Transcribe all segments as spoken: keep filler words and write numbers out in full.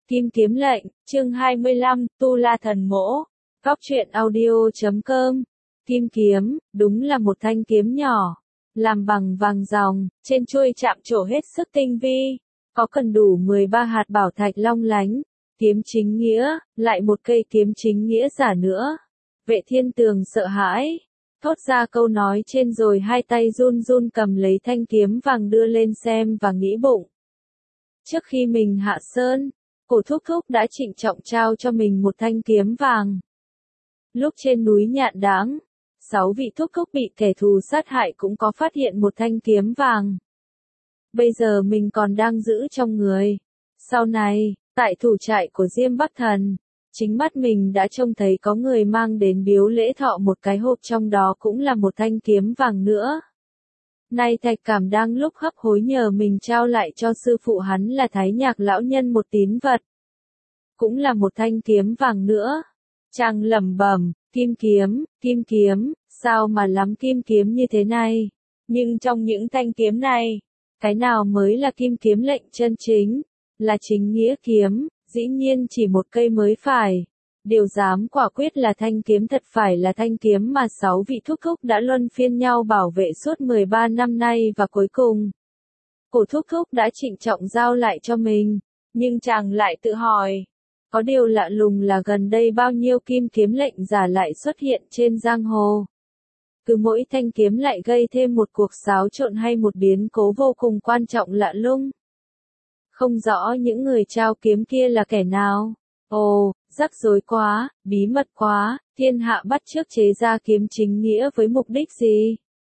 Kim kiếm lệnh, chương hai mươi lăm, Tu La Thần Mỗ. Góc truyện audio chấm com. Kim kiếm, đúng là một thanh kiếm nhỏ, làm bằng vàng ròng, trên chuôi chạm trổ hết sức tinh vi, có cần đủ mười ba hạt bảo thạch long lánh. Kiếm chính nghĩa, lại một cây kiếm chính nghĩa giả nữa. Vệ Thiên Tường sợ hãi, thốt ra câu nói trên rồi hai tay run run cầm lấy thanh kiếm vàng đưa lên xem và nghĩ bụng. Trước khi mình hạ sơn, Cổ Thúc Thúc đã trịnh trọng trao cho mình một thanh kiếm vàng. Lúc trên núi Nhạn Đáng, sáu vị Thúc Thúc bị kẻ thù sát hại cũng có phát hiện một thanh kiếm vàng. Bây giờ mình còn đang giữ trong người. Sau này, tại thủ trại của Diêm Bắc Thần, chính mắt mình đã trông thấy có người mang đến biếu lễ thọ một cái hộp, trong đó cũng là một thanh kiếm vàng nữa. Nay Thạch Cảm đang lúc hấp hối nhờ mình trao lại cho sư phụ hắn là Thái Nhạc lão nhân một tín vật. Cũng là một thanh kiếm vàng nữa. Chàng lẩm bẩm, kim kiếm, kim kiếm, sao mà lắm kim kiếm như thế này? Nhưng trong những thanh kiếm này, cái nào mới là kim kiếm lệnh chân chính? Là chính nghĩa kiếm, dĩ nhiên chỉ một cây mới phải. Điều dám quả quyết là thanh kiếm thật phải là thanh kiếm mà sáu vị Thúc Thúc đã luân phiên nhau bảo vệ suốt mười ba năm nay, và cuối cùng Cổ Thúc Thúc đã trịnh trọng giao lại cho mình. Nhưng chàng lại tự hỏi, có điều lạ lùng là gần đây bao nhiêu kim kiếm lệnh giả lại xuất hiện trên giang hồ. Cứ mỗi thanh kiếm lại gây thêm một cuộc xáo trộn hay một biến cố vô cùng quan trọng lạ lùng. Không rõ những người trao kiếm kia là kẻ nào. Ồ, rắc rối quá, bí mật quá, thiên hạ bắt chước chế ra kiếm chính nghĩa với mục đích gì?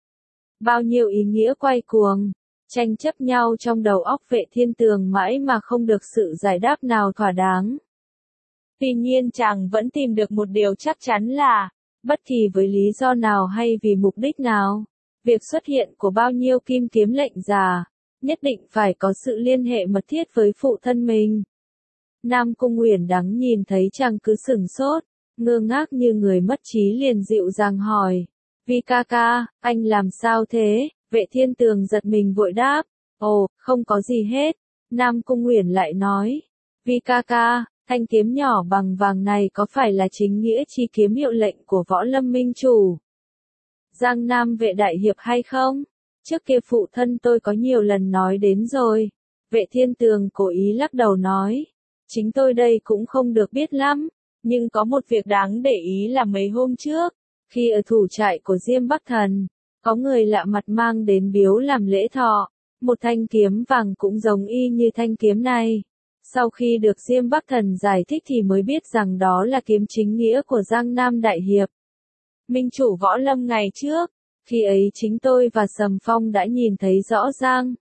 Bao nhiêu ý nghĩa quay cuồng, tranh chấp nhau trong đầu óc Vệ Thiên Tường mãi mà không được sự giải đáp nào thỏa đáng. Tuy nhiên chàng vẫn tìm được một điều chắc chắn là, bất kỳ với lý do nào hay vì mục đích nào, việc xuất hiện của bao nhiêu kim kiếm lệnh giả, nhất định phải có sự liên hệ mật thiết với phụ thân mình. Nam Cung Uyển Đắng nhìn thấy chàng cứ sửng sốt, ngơ ngác như người mất trí liền dịu dàng hỏi, Vi ca ca, anh làm sao thế? Vệ Thiên Tường giật mình vội đáp, ồ, không có gì hết. Nam Cung Uyển lại nói, Vi ca ca, thanh kiếm nhỏ bằng vàng này có phải là chính nghĩa chi kiếm hiệu lệnh của Võ Lâm Minh Chủ Giang Nam Vệ Đại Hiệp hay không? Trước kia phụ thân tôi có nhiều lần nói đến rồi. Vệ Thiên Tường cố ý lắc đầu nói, chính tôi đây cũng không được biết lắm, nhưng có một việc đáng để ý là mấy hôm trước, khi ở thủ trại của Diêm Bắc Thần, có người lạ mặt mang đến biếu làm lễ thọ, một thanh kiếm vàng cũng giống y như thanh kiếm này. Sau khi được Diêm Bắc Thần giải thích thì mới biết rằng đó là kiếm chính nghĩa của Giang Nam Đại Hiệp, Minh Chủ Võ Lâm ngày trước. Khi ấy chính tôi và Sầm Phong đã nhìn thấy rõ ràng.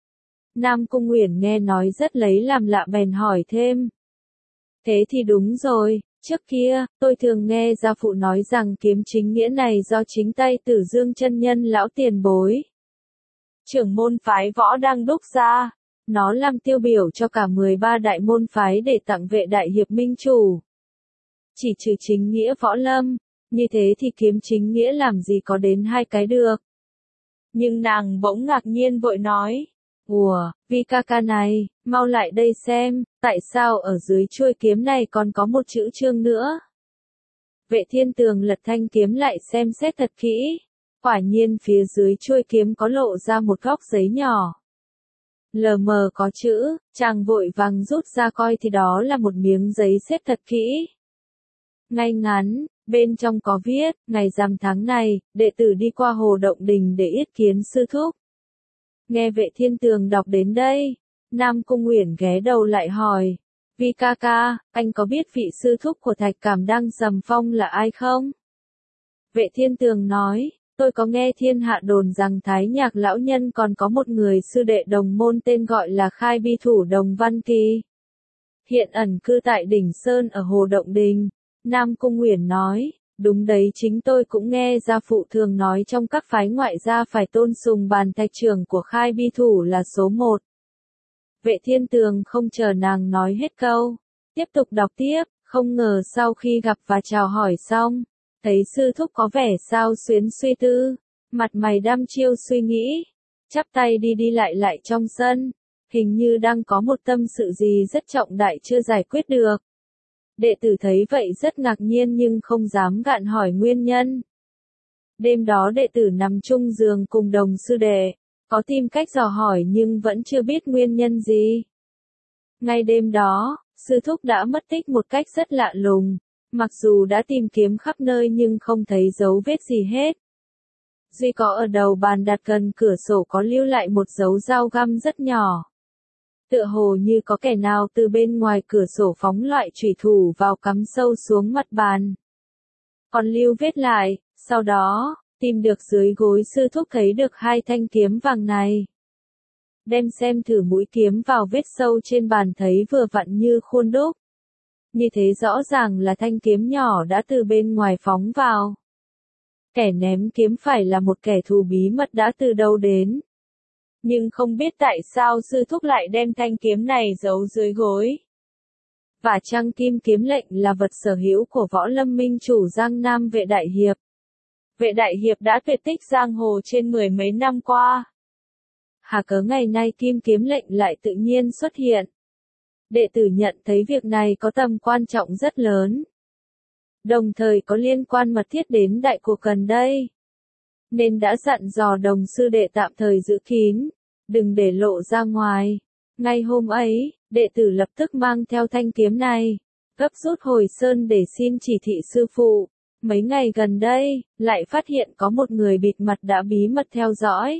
Nam Cung Uyển nghe nói rất lấy làm lạ bèn hỏi thêm. Thế thì đúng rồi, trước kia, tôi thường nghe gia phụ nói rằng kiếm chính nghĩa này do chính tay Tử Dương chân nhân lão tiền bối, trưởng môn phái võ đang đúc ra. Nó làm tiêu biểu cho cả mười ba đại môn phái để tặng Vệ Đại Hiệp Minh Chủ. Chỉ trừ chính nghĩa Võ Lâm, như thế thì kiếm chính nghĩa làm gì có đến hai cái được. Nhưng nàng bỗng ngạc nhiên vội nói, ủa, Vi ca ca này, mau lại đây xem, tại sao ở dưới chuôi kiếm này còn có một chữ chương nữa? Vệ Thiên Tường lật thanh kiếm lại xem xét thật kỹ, quả nhiên phía dưới chuôi kiếm có lộ ra một góc giấy nhỏ. Lờ mờ có chữ, chàng vội vàng rút ra coi thì đó là một miếng giấy xếp thật kỹ. Ngay ngắn, bên trong có viết, ngày rằm tháng này, đệ tử đi qua Hồ Động Đình để yết kiến sư thúc. Nghe Vệ Thiên Tường đọc đến đây, Nam Cung Uyển ghé đầu lại hỏi, Vi ca ca, anh có biết vị sư thúc của Thạch Cảm đang Sầm Phong là ai không? Vệ Thiên Tường nói, tôi có nghe thiên hạ đồn rằng Thái Nhạc lão nhân còn có một người sư đệ đồng môn tên gọi là Khai Bi Thủ Đồng Văn Kỳ. Hiện ẩn cư tại đỉnh Sơn ở Hồ Động Đình. Nam Cung Uyển nói, đúng đấy, chính tôi cũng nghe gia phụ thường nói trong các phái ngoại gia phải tôn sùng Bàn Thạch trưởng của Khai Bi Thủ là số một. Vệ Thiên Tường không chờ nàng nói hết câu, tiếp tục đọc tiếp, không ngờ sau khi gặp và chào hỏi xong, thấy sư thúc có vẻ sao xuyến suy tư, mặt mày đăm chiêu suy nghĩ, chắp tay đi đi lại lại trong sân, hình như đang có một tâm sự gì rất trọng đại chưa giải quyết được. Đệ tử thấy vậy rất ngạc nhiên nhưng không dám gạn hỏi nguyên nhân. Đêm đó đệ tử nằm chung giường cùng đồng sư đệ, có tìm cách dò hỏi nhưng vẫn chưa biết nguyên nhân gì. Ngay đêm đó, sư thúc đã mất tích một cách rất lạ lùng, mặc dù đã tìm kiếm khắp nơi nhưng không thấy dấu vết gì hết. Duy có ở đầu bàn đặt gần cửa sổ có lưu lại một dấu dao găm rất nhỏ. Tựa hồ như có kẻ nào từ bên ngoài cửa sổ phóng loại chủy thủ vào cắm sâu xuống mặt bàn. Còn lưu vết lại, sau đó, tìm được dưới gối sư thúc thấy được hai thanh kiếm vàng này. Đem xem thử mũi kiếm vào vết sâu trên bàn thấy vừa vặn như khuôn đúc. Như thế rõ ràng là thanh kiếm nhỏ đã từ bên ngoài phóng vào. Kẻ ném kiếm phải là một kẻ thù bí mật đã từ đâu đến. Nhưng không biết tại sao sư thúc lại đem thanh kiếm này giấu dưới gối. Và chăng kim kiếm lệnh là vật sở hữu của Võ Lâm Minh chủ Giang Nam Vệ Đại Hiệp. Vệ Đại Hiệp đã tuyệt tích giang hồ trên mười mấy năm qua. Hà cớ ngày nay kim kiếm lệnh lại tự nhiên xuất hiện. Đệ tử nhận thấy việc này có tầm quan trọng rất lớn. Đồng thời có liên quan mật thiết đến đại cuộc gần đây. Nên đã dặn dò đồng sư đệ tạm thời giữ kín, đừng để lộ ra ngoài. Ngay hôm ấy, đệ tử lập tức mang theo thanh kiếm này, gấp rút hồi sơn để xin chỉ thị sư phụ. Mấy ngày gần đây, lại phát hiện có một người bịt mặt đã bí mật theo dõi.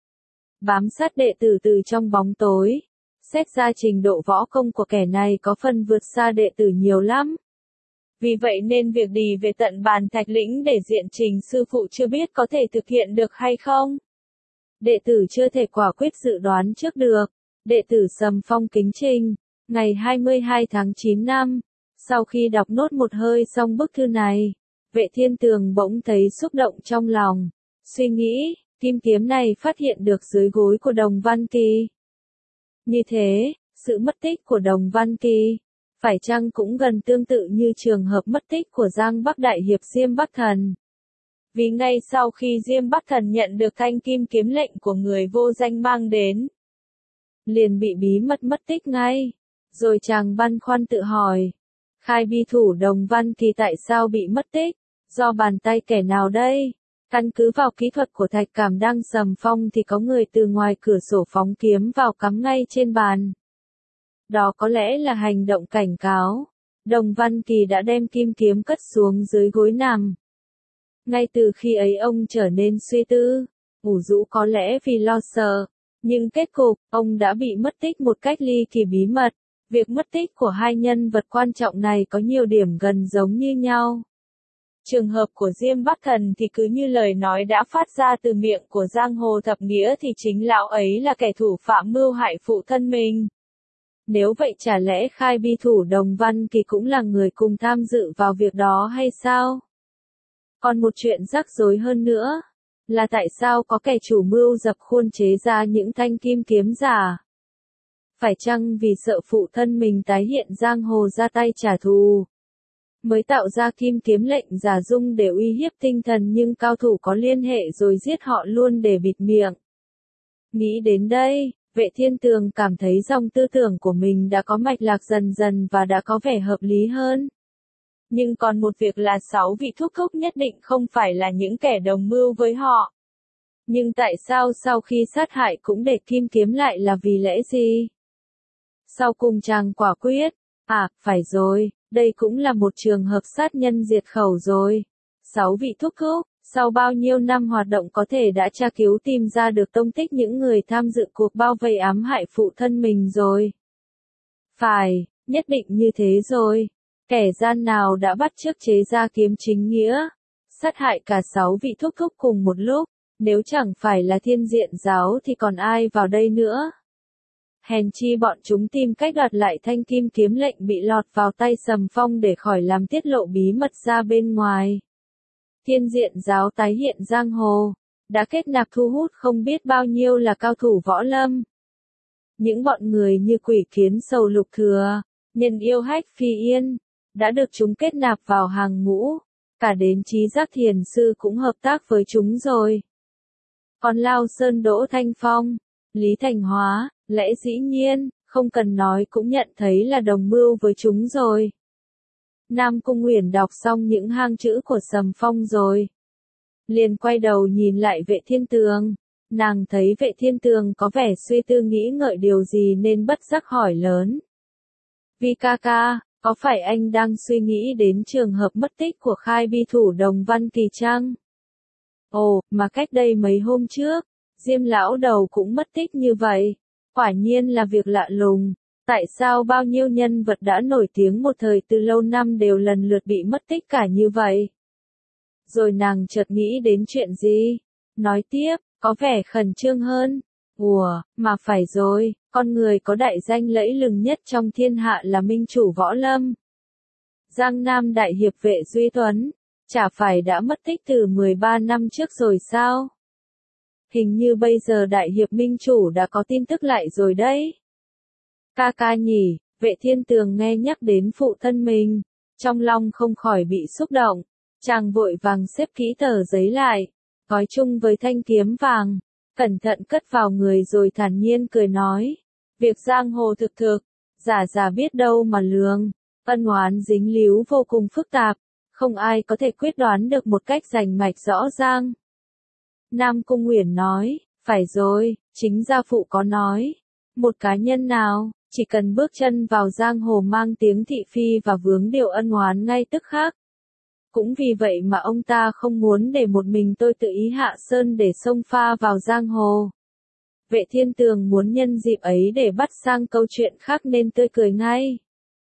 Bám sát đệ tử từ trong bóng tối. Xét ra trình độ võ công của kẻ này có phần vượt xa đệ tử nhiều lắm. Vì vậy nên việc đi về tận bàn Thạch Lĩnh để diện trình sư phụ chưa biết có thể thực hiện được hay không. Đệ tử chưa thể quả quyết dự đoán trước được. Đệ tử Sầm Phong kính trình, ngày hai mươi hai tháng chín năm, sau khi đọc nốt một hơi xong bức thư này, Vệ Thiên Tường bỗng thấy xúc động trong lòng, suy nghĩ, kim kiếm này phát hiện được dưới gối của Đồng Văn Kỳ. Như thế, sự mất tích của Đồng Văn Kỳ, phải chăng cũng gần tương tự như trường hợp mất tích của Giang Bắc Đại Hiệp Diêm Bắc Thần. Vì ngay sau khi Diêm Bắc Thần nhận được thanh kim kiếm lệnh của người vô danh mang đến, liền bị bí mật mất tích ngay. Rồi chàng băn khoăn tự hỏi, khai bi thủ Đồng Văn Kỳ tại sao bị mất tích, do bàn tay kẻ nào đây? Căn cứ vào kỹ thuật của Thạch Cảm Đăng Sầm Phong thì có người từ ngoài cửa sổ phóng kiếm vào cắm ngay trên bàn. Đó có lẽ là hành động cảnh cáo. Đồng Văn Kỳ đã đem kim kiếm cất xuống dưới gối nằm. Ngay từ khi ấy ông trở nên suy tư, ngủ rũ có lẽ vì lo sợ. Nhưng kết cục, ông đã bị mất tích một cách ly kỳ bí mật. Việc mất tích của hai nhân vật quan trọng này có nhiều điểm gần giống như nhau. Trường hợp của Diêm Bắc Thần thì cứ như lời nói đã phát ra từ miệng của giang hồ thập nghĩa thì chính lão ấy là kẻ thủ phạm mưu hại phụ thân mình. Nếu vậy chả lẽ khai bi thủ Đồng Văn Kỳ cũng là người cùng tham dự vào việc đó hay sao? Còn một chuyện rắc rối hơn nữa, là tại sao có kẻ chủ mưu dập khuôn chế ra những thanh kim kiếm giả? Phải chăng vì sợ phụ thân mình tái hiện giang hồ ra tay trả thù, mới tạo ra kim kiếm lệnh giả dung để uy hiếp tinh thần nhưng cao thủ có liên hệ rồi giết họ luôn để bịt miệng? Nghĩ đến đây, Vệ Thiên Tường cảm thấy dòng tư tưởng của mình đã có mạch lạc dần dần và đã có vẻ hợp lý hơn. Nhưng còn một việc là sáu vị thúc thúc nhất định không phải là những kẻ đồng mưu với họ. Nhưng tại sao sau khi sát hại cũng để kim kiếm lại là vì lẽ gì? Sau cùng chàng quả quyết, à, phải rồi, đây cũng là một trường hợp sát nhân diệt khẩu rồi. Sáu vị thúc thúc, sau bao nhiêu năm hoạt động có thể đã tra cứu tìm ra được tông tích những người tham dự cuộc bao vây ám hại phụ thân mình rồi. Phải, nhất định như thế rồi. Kẻ gian nào đã bắt chước chế ra kiếm chính nghĩa, sát hại cả sáu vị thúc thúc cùng một lúc, nếu chẳng phải là Thiên Diện giáo thì còn ai vào đây nữa. Hèn chi bọn chúng tìm cách đoạt lại thanh kim kiếm lệnh bị lọt vào tay Sầm Phong để khỏi làm tiết lộ bí mật ra bên ngoài. Thiên Diện giáo tái hiện giang hồ, đã kết nạp thu hút không biết bao nhiêu là cao thủ võ lâm. Những bọn người như Quỷ Kiến Sầu Lục Thừa, Nhân Yêu Hách Phi Yên, đã được chúng kết nạp vào hàng ngũ, cả đến Trí Giác Thiền Sư cũng hợp tác với chúng rồi. Còn Lao Sơn Đỗ Thanh Phong, Lý Thành Hóa, Lẽ dĩ nhiên, không cần nói cũng nhận thấy là đồng mưu với chúng rồi. Nam Cung Uyển đọc xong những hang chữ của Sầm Phong rồi. Liền quay đầu nhìn lại Vệ Thiên Tường. Nàng thấy Vệ Thiên Tường có vẻ suy tư nghĩ ngợi điều gì nên bất giác hỏi lớn. Vi ca ca, có phải anh đang suy nghĩ đến trường hợp mất tích của khai bi thủ Đồng Văn Kỳ chăng? Ồ, mà cách đây mấy hôm trước, Diêm lão đầu cũng mất tích như vậy. Quả nhiên là việc lạ lùng. Tại sao bao nhiêu nhân vật đã nổi tiếng một thời từ lâu năm đều lần lượt bị mất tích cả như vậy? Rồi nàng chợt nghĩ đến chuyện gì? Nói tiếp, có vẻ khẩn trương hơn. Ủa, mà phải rồi, con người có đại danh lẫy lừng nhất trong thiên hạ là minh chủ võ lâm. Giang Nam đại hiệp Vệ Duy Tuấn, chả phải đã mất tích từ mười ba năm trước rồi sao? Hình như bây giờ đại hiệp minh chủ đã có tin tức lại rồi đấy. Ca ca nhỉ, Vệ Thiên Tường nghe nhắc đến phụ thân mình, trong lòng không khỏi bị xúc động, chàng vội vàng xếp kỹ tờ giấy lại, gói chung với thanh kiếm vàng, cẩn thận cất vào người rồi thản nhiên cười nói, việc giang hồ thực thực, giả giả biết đâu mà lường, ân oán dính líu vô cùng phức tạp, không ai có thể quyết đoán được một cách rành mạch rõ ràng. Nam Cung Uyển nói, phải rồi, chính gia phụ có nói, một cá nhân nào, chỉ cần bước chân vào giang hồ mang tiếng thị phi và vướng điều ân oán ngay tức khắc. Cũng vì vậy mà ông ta không muốn để một mình tôi tự ý hạ sơn để xông pha vào giang hồ. Vệ Thiên Tường muốn nhân dịp ấy để bắt sang câu chuyện khác nên tươi cười ngay.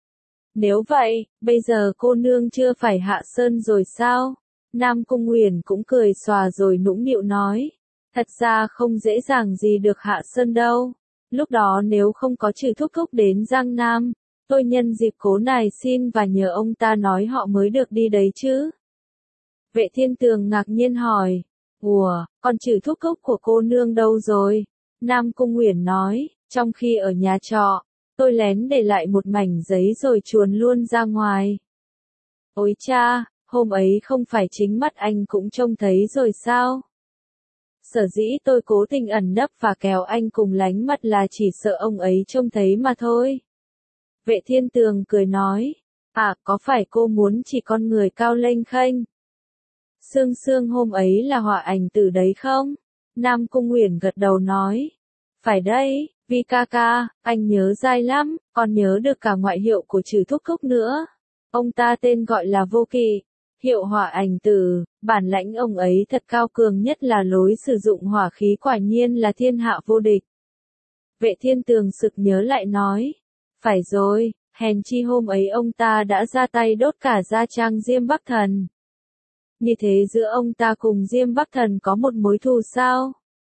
Nếu vậy, bây giờ cô nương chưa phải hạ sơn rồi sao? Nam Cung Uyển cũng cười xòa rồi nũng nịu nói. Thật ra không dễ dàng gì được hạ sơn đâu. Lúc đó nếu không có Trừ Thúc Thúc đến Giang Nam, tôi nhân dịp cố này xin và nhờ ông ta nói họ mới được đi đấy chứ. Vệ Thiên Tường ngạc nhiên hỏi. Ủa, còn Trừ Thúc Thúc của cô nương đâu rồi? Nam Cung Uyển nói, trong khi ở nhà trọ, tôi lén để lại một mảnh giấy rồi chuồn luôn ra ngoài. Ôi cha, hôm ấy không phải chính mắt anh cũng trông thấy rồi sao? Sở dĩ tôi cố tình ẩn nấp và kéo anh cùng lánh mặt là chỉ sợ ông ấy trông thấy mà thôi. Vệ Thiên Tường cười nói, à, có phải cô muốn chỉ con người cao lênh khênh? Sương Sương hôm ấy là họa ảnh tử đấy không? Nam Cung Uyển gật đầu nói, phải đấy, Vi ca ca, anh nhớ dai lắm, còn nhớ được cả ngoại hiệu của Trừ Thúc Thúc nữa. Ông ta tên gọi là Vô Kỵ, hiệu hỏa ảnh tử, bản lãnh ông ấy thật cao cường nhất là lối sử dụng hỏa khí quả nhiên là thiên hạ vô địch. Vệ Thiên Tường sực nhớ lại nói, phải rồi, hèn chi hôm ấy ông ta đã ra tay đốt cả gia trang Diêm Bắc Thần. Như thế giữa ông ta cùng Diêm Bắc Thần có một mối thù sao?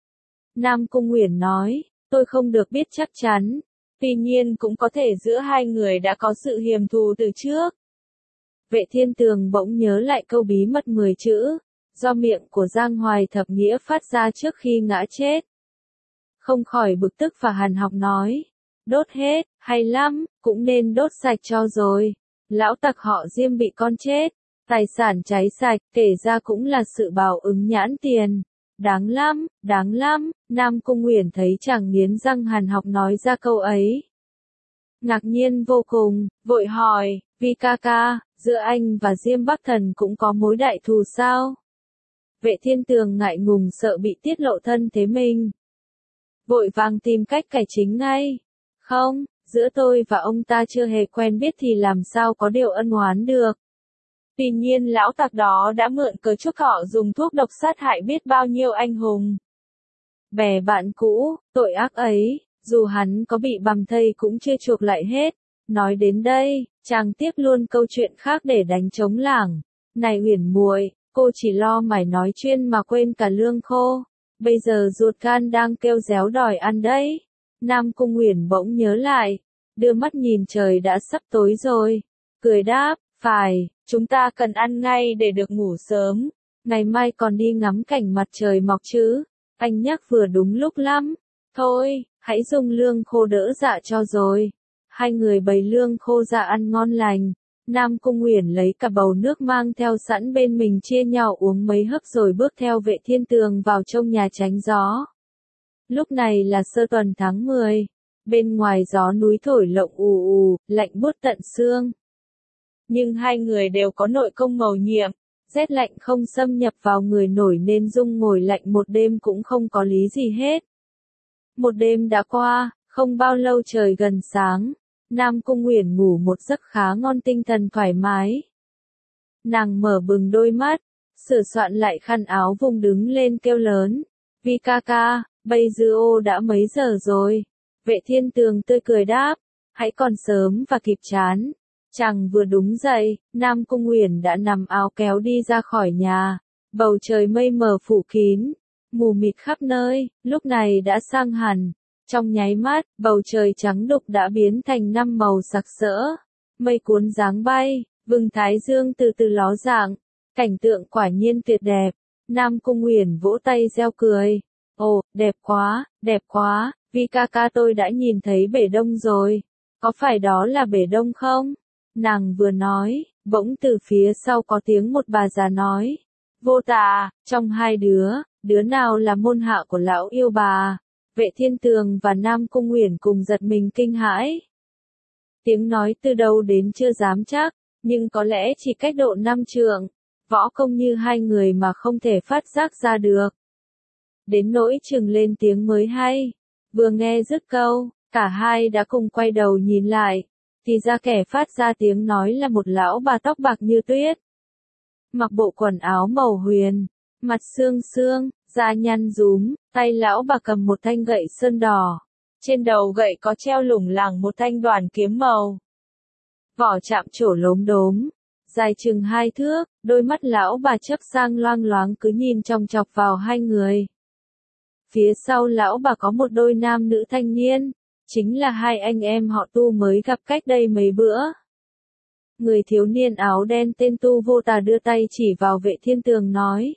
Nam Cung Uyển nói, tôi không được biết chắc chắn, tuy nhiên cũng có thể giữa hai người đã có sự hiềm thù từ trước. Vệ Thiên Tường bỗng nhớ lại câu bí mật mười chữ, do miệng của Giang Hoài Thập Nghĩa phát ra trước khi ngã chết. Không khỏi bực tức và hằn học nói, đốt hết, hay lắm, cũng nên đốt sạch cho rồi. Lão tặc họ Diêm bị con chết, tài sản cháy sạch, kể ra cũng là sự báo ứng nhãn tiền. Đáng lắm, đáng lắm, Nam Cung Uyển thấy chàng nghiến răng hằn học nói ra câu ấy. Ngạc nhiên vô cùng, vội hỏi, Vi ca ca, giữa anh và Diêm Bắc Thần cũng có mối đại thù sao? Vệ Thiên Tường ngại ngùng sợ bị tiết lộ thân thế mình. Vội vàng tìm cách cải chính ngay. Không, giữa tôi và ông ta chưa hề quen biết thì làm sao có điều ân oán được. Tuy nhiên lão tặc đó đã mượn cớ chuốc họ dùng thuốc độc sát hại biết bao nhiêu anh hùng. Bè bạn cũ, tội ác ấy, dù hắn có bị bầm thây cũng chưa chuộc lại hết. Nói đến đây, chàng tiếp luôn câu chuyện khác để đánh trống lảng. Này Uyển muội, cô chỉ lo mải nói chuyên mà quên cả lương khô. Bây giờ ruột gan đang kêu réo đòi ăn đấy. Nam Cung Uyển bỗng nhớ lại, đưa mắt nhìn trời đã sắp tối rồi. Cười đáp, phải, chúng ta cần ăn ngay để được ngủ sớm. Ngày mai còn đi ngắm cảnh mặt trời mọc chứ. Anh nhắc vừa đúng lúc lắm. Thôi, hãy dùng lương khô đỡ dạ cho rồi. Hai người bày lương khô ra ăn ngon lành. Nam Cung Uyển lấy cả bầu nước mang theo sẵn bên mình chia nhau uống mấy hớp rồi bước theo Vệ Thiên Tường vào trong nhà tránh gió. Lúc này là sơ tuần tháng mười. bên ngoài gió núi thổi lộng ù ù, lạnh buốt tận xương. Nhưng hai người đều có nội công mầu nhiệm, rét lạnh không xâm nhập vào người nổi nên Dung ngồi lạnh một đêm cũng không có lý gì hết. Một đêm đã qua, không bao lâu trời gần sáng, Nam Cung Uyển ngủ một giấc khá ngon, tinh thần thoải mái. Nàng mở bừng đôi mắt, sửa soạn lại khăn áo vùng đứng lên kêu lớn, Vi ca ca, bây giờ ô đã mấy giờ rồi? Vệ Thiên Tường tươi cười đáp, hãy còn sớm và kịp chán. Chàng vừa đúng dậy, Nam Cung Uyển đã nằm áo kéo đi ra khỏi nhà, bầu trời mây mờ phủ kín, mù mịt khắp nơi, lúc này đã sang hẳn. Trong nháy mắt, bầu trời trắng đục đã biến thành năm màu sặc sỡ, mây cuốn dáng bay, vầng thái dương từ từ ló dạng, cảnh tượng quả nhiên tuyệt đẹp. Nam Cung Uyển vỗ tay reo cười, ồ, đẹp quá, đẹp quá, Vi ca ca tôi đã nhìn thấy bể đông rồi, có phải đó là bể đông không? Nàng vừa nói, bỗng từ phía sau có tiếng một bà già nói, Vô Tà, trong hai đứa, đứa nào là môn hạ của lão yêu bà? Vệ Thiên Tường và Nam Cung Uyển cùng giật mình kinh hãi. Tiếng nói từ đâu đến chưa dám chắc, nhưng có lẽ chỉ cách độ năm trượng, võ công như hai người mà không thể phát giác ra được. Đến nỗi chừng lên tiếng mới hay, vừa nghe dứt câu, cả hai đã cùng quay đầu nhìn lại, thì ra kẻ phát ra tiếng nói là một lão bà tóc bạc như tuyết. Mặc bộ quần áo màu huyền, mặt xương xương, da nhăn rúm, tay lão bà cầm một thanh gậy sơn đỏ. Trên đầu gậy có treo lủng lẳng một thanh đoàn kiếm màu. Vỏ chạm trổ lốm đốm, dài chừng hai thước, đôi mắt lão bà chớp sang loang loáng cứ nhìn chòng chọc vào hai người. Phía sau lão bà có một đôi nam nữ thanh niên, chính là hai anh em họ Tu mới gặp cách đây mấy bữa. Người thiếu niên áo đen tên Tu Vô Tà đưa tay chỉ vào Vệ Thiên Tường nói.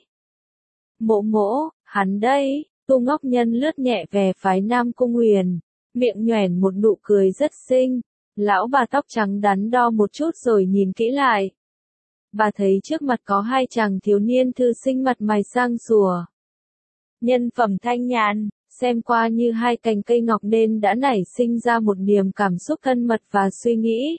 Mộ mỗ, hắn đây. Tu Ngọc Nhân lướt nhẹ về phái Nam Cung Uyển, miệng nhoẻn một nụ cười rất xinh. Lão bà tóc trắng đắn đo một chút rồi nhìn kỹ lại. Bà thấy trước mặt có hai chàng thiếu niên thư sinh mặt mày sang sủa. Nhân phẩm thanh nhàn, xem qua như hai cành cây ngọc nên đã nảy sinh ra một niềm cảm xúc thân mật và suy nghĩ.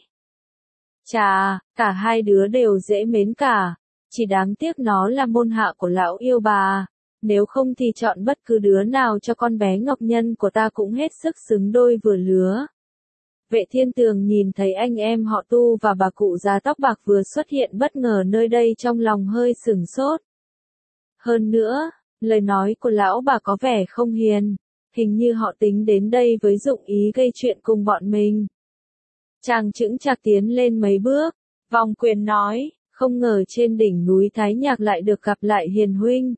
Chà, cả hai đứa đều dễ mến cả, chỉ đáng tiếc nó là môn hạ của lão yêu bà. Nếu không thì chọn bất cứ đứa nào cho con bé Ngọc Nhân của ta cũng hết sức xứng đôi vừa lứa. Vệ Thiên Tường nhìn thấy anh em họ Tu và bà cụ già tóc bạc vừa xuất hiện bất ngờ nơi đây trong lòng hơi sửng sốt. Hơn nữa, lời nói của lão bà có vẻ không hiền, hình như họ tính đến đây với dụng ý gây chuyện cùng bọn mình. Chàng chững chạc tiến lên mấy bước, vòng quyền nói, không ngờ trên đỉnh núi Thái Nhạc lại được gặp lại hiền huynh.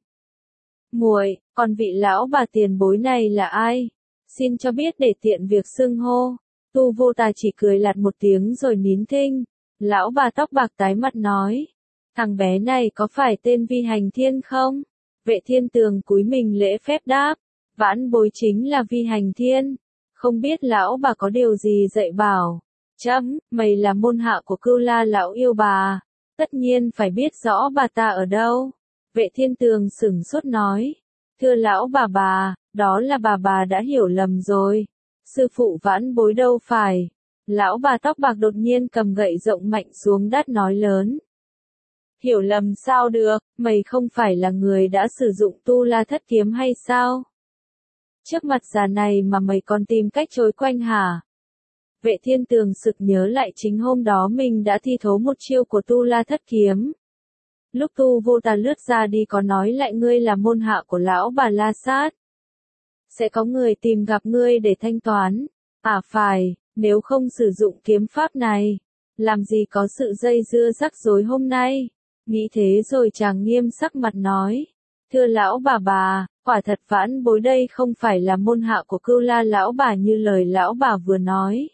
Muội, còn vị lão bà tiền bối này là ai? Xin cho biết để tiện việc xưng hô. Tu Vô Tà chỉ cười lạt một tiếng rồi nín thinh. Lão bà tóc bạc tái mặt nói, thằng bé này có phải tên Vi Hành Thiên không? Vệ Thiên Tường cúi mình lễ phép đáp, vãn bối chính là Vi Hành Thiên. Không biết lão bà có điều gì dạy bảo. Chấm, mày là môn hạ của Cưu La lão yêu bà, tất nhiên phải biết rõ bà ta ở đâu. Vệ Thiên Tường sửng sốt nói, thưa lão bà bà, đó là bà bà đã hiểu lầm rồi. Sư phụ vãn bối đâu phải. Lão bà tóc bạc đột nhiên cầm gậy rộng mạnh xuống đất nói lớn. Hiểu lầm sao được, mày không phải là người đã sử dụng Tu La thất kiếm hay sao? Trước mặt già này mà mày còn tìm cách trối quanh hả? Vệ Thiên Tường sực nhớ lại chính hôm đó mình đã thi thố một chiêu của Tu La thất kiếm. Lúc Tu Vô Tà lướt ra đi có nói lại ngươi là môn hạ của lão bà La Sát. Sẽ có người tìm gặp ngươi để thanh toán. À phải, nếu không sử dụng kiếm pháp này, làm gì có sự dây dưa rắc rối hôm nay. Nghĩ thế rồi chàng nghiêm sắc mặt nói. Thưa lão bà bà, quả thật vãn bối đây không phải là môn hạ của Cưu La lão bà như lời lão bà vừa nói.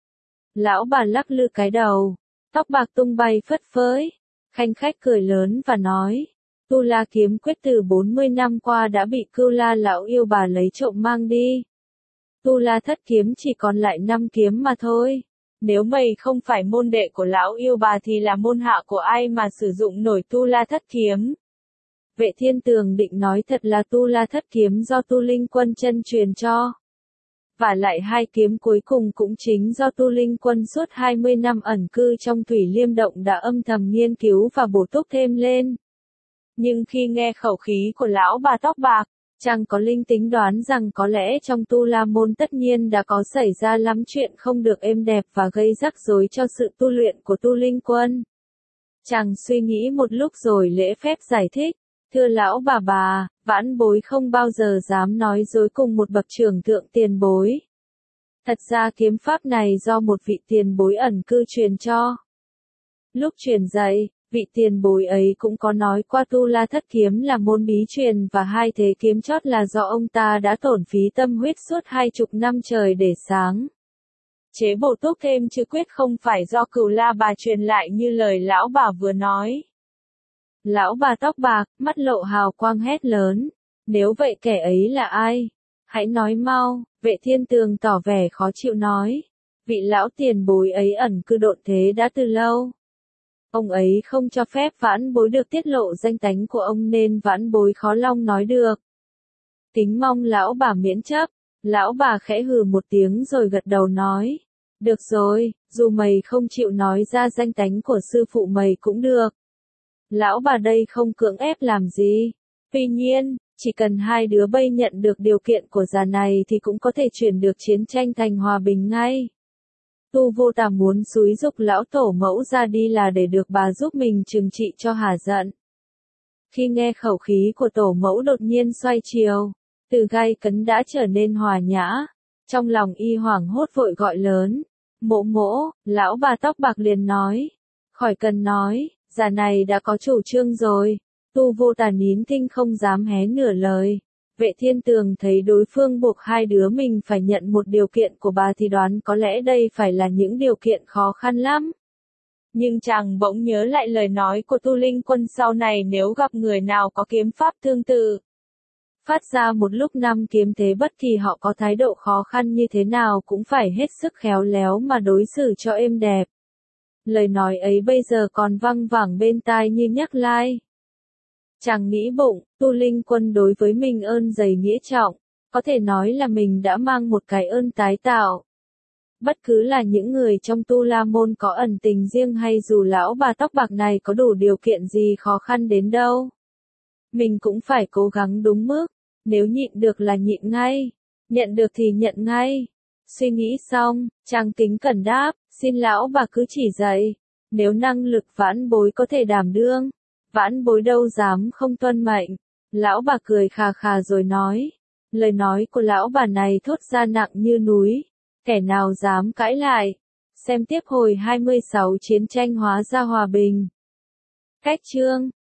Lão bà lắc lư cái đầu, tóc bạc tung bay phất phới, khanh khách cười lớn và nói. Tu La kiếm quyết từ bốn mươi năm qua đã bị Cưu La lão yêu bà lấy trộm mang đi. Tu La thất kiếm chỉ còn lại năm kiếm mà thôi. Nếu mày không phải môn đệ của lão yêu bà thì là môn hạ của ai mà sử dụng nổi Tu La thất kiếm? Vệ Thiên Tường định nói thật là Tu La thất kiếm do Tu Linh Quân chân truyền cho. Và lại hai kiếm cuối cùng cũng chính do Tu Linh Quân suốt hai mươi năm ẩn cư trong Thủy Liêm Động đã âm thầm nghiên cứu và bổ túc thêm lên. Nhưng khi nghe khẩu khí của lão bà tóc bạc, chàng có linh tính đoán rằng có lẽ trong Tu La Môn tất nhiên đã có xảy ra lắm chuyện không được êm đẹp và gây rắc rối cho sự tu luyện của Tu Linh Quân. Chàng suy nghĩ một lúc rồi lễ phép giải thích, thưa lão bà bà, vãn bối không bao giờ dám nói dối cùng một bậc trưởng thượng tiền bối. Thật ra kiếm pháp này do một vị tiền bối ẩn cư truyền cho. Lúc truyền dạy, vị tiền bối ấy cũng có nói qua Tu La Thất Kiếm là môn bí truyền và hai thế kiếm chót là do ông ta đã tổn phí tâm huyết suốt hai chục năm trời để sáng. Chế bổ túc thêm chứ quyết không phải do Cửu La bà truyền lại như lời lão bà vừa nói. Lão bà tóc bạc, mắt lộ hào quang hét lớn. Nếu vậy kẻ ấy là ai? Hãy nói mau, Vệ Thiên Tường tỏ vẻ khó chịu nói. Vị lão tiền bối ấy ẩn cư độn thế đã từ lâu. Ông ấy không cho phép vãn bối được tiết lộ danh tánh của ông nên vãn bối khó lòng nói được. Kính mong lão bà miễn chấp. Lão bà khẽ hừ một tiếng rồi gật đầu nói. Được rồi, dù mày không chịu nói ra danh tánh của sư phụ mày cũng được. Lão bà đây không cưỡng ép làm gì. Tuy nhiên, chỉ cần hai đứa bây nhận được điều kiện của già này thì cũng có thể chuyển được chiến tranh thành hòa bình ngay. Tu Vô Tà muốn xúi giục lão tổ mẫu ra đi là để được bà giúp mình trừng trị cho hả giận. Khi nghe khẩu khí của tổ mẫu đột nhiên xoay chiều, từ gay cấn đã trở nên hòa nhã. Trong lòng y hoảng hốt vội gọi lớn. Mỗ mỗ, lão bà tóc bạc liền nói. Khỏi cần nói, già này đã có chủ trương rồi. Tu Vô Tà nín thinh không dám hé nửa lời. Vệ Thiên Tường thấy đối phương buộc hai đứa mình phải nhận một điều kiện của bà thì đoán có lẽ đây phải là những điều kiện khó khăn lắm. Nhưng chàng bỗng nhớ lại lời nói của Tu Linh Quân sau này nếu gặp người nào có kiếm pháp tương tự. Phát ra một lúc năm kiếm thế bất kỳ họ có thái độ khó khăn như thế nào cũng phải hết sức khéo léo mà đối xử cho êm đẹp. Lời nói ấy bây giờ còn văng vẳng bên tai như nhắc lai. Chàng nghĩ bụng, Tu Linh Quân đối với mình ơn dày nghĩa trọng, có thể nói là mình đã mang một cái ơn tái tạo. Bất cứ là những người trong Tu La Môn có ẩn tình riêng hay dù lão bà tóc bạc này có đủ điều kiện gì khó khăn đến đâu. Mình cũng phải cố gắng đúng mức, nếu nhịn được là nhịn ngay, nhận được thì nhận ngay. Suy nghĩ xong, chàng kính cẩn đáp, xin lão bà cứ chỉ dạy, nếu năng lực vãn bối có thể đảm đương. Vãn bối đâu dám không tuân mệnh. Lão bà cười khà khà rồi nói. Lời nói của lão bà này thốt ra nặng như núi. Kẻ nào dám cãi lại. Xem tiếp hồi hai mươi sáu chiến tranh hóa ra hòa bình. Cách chương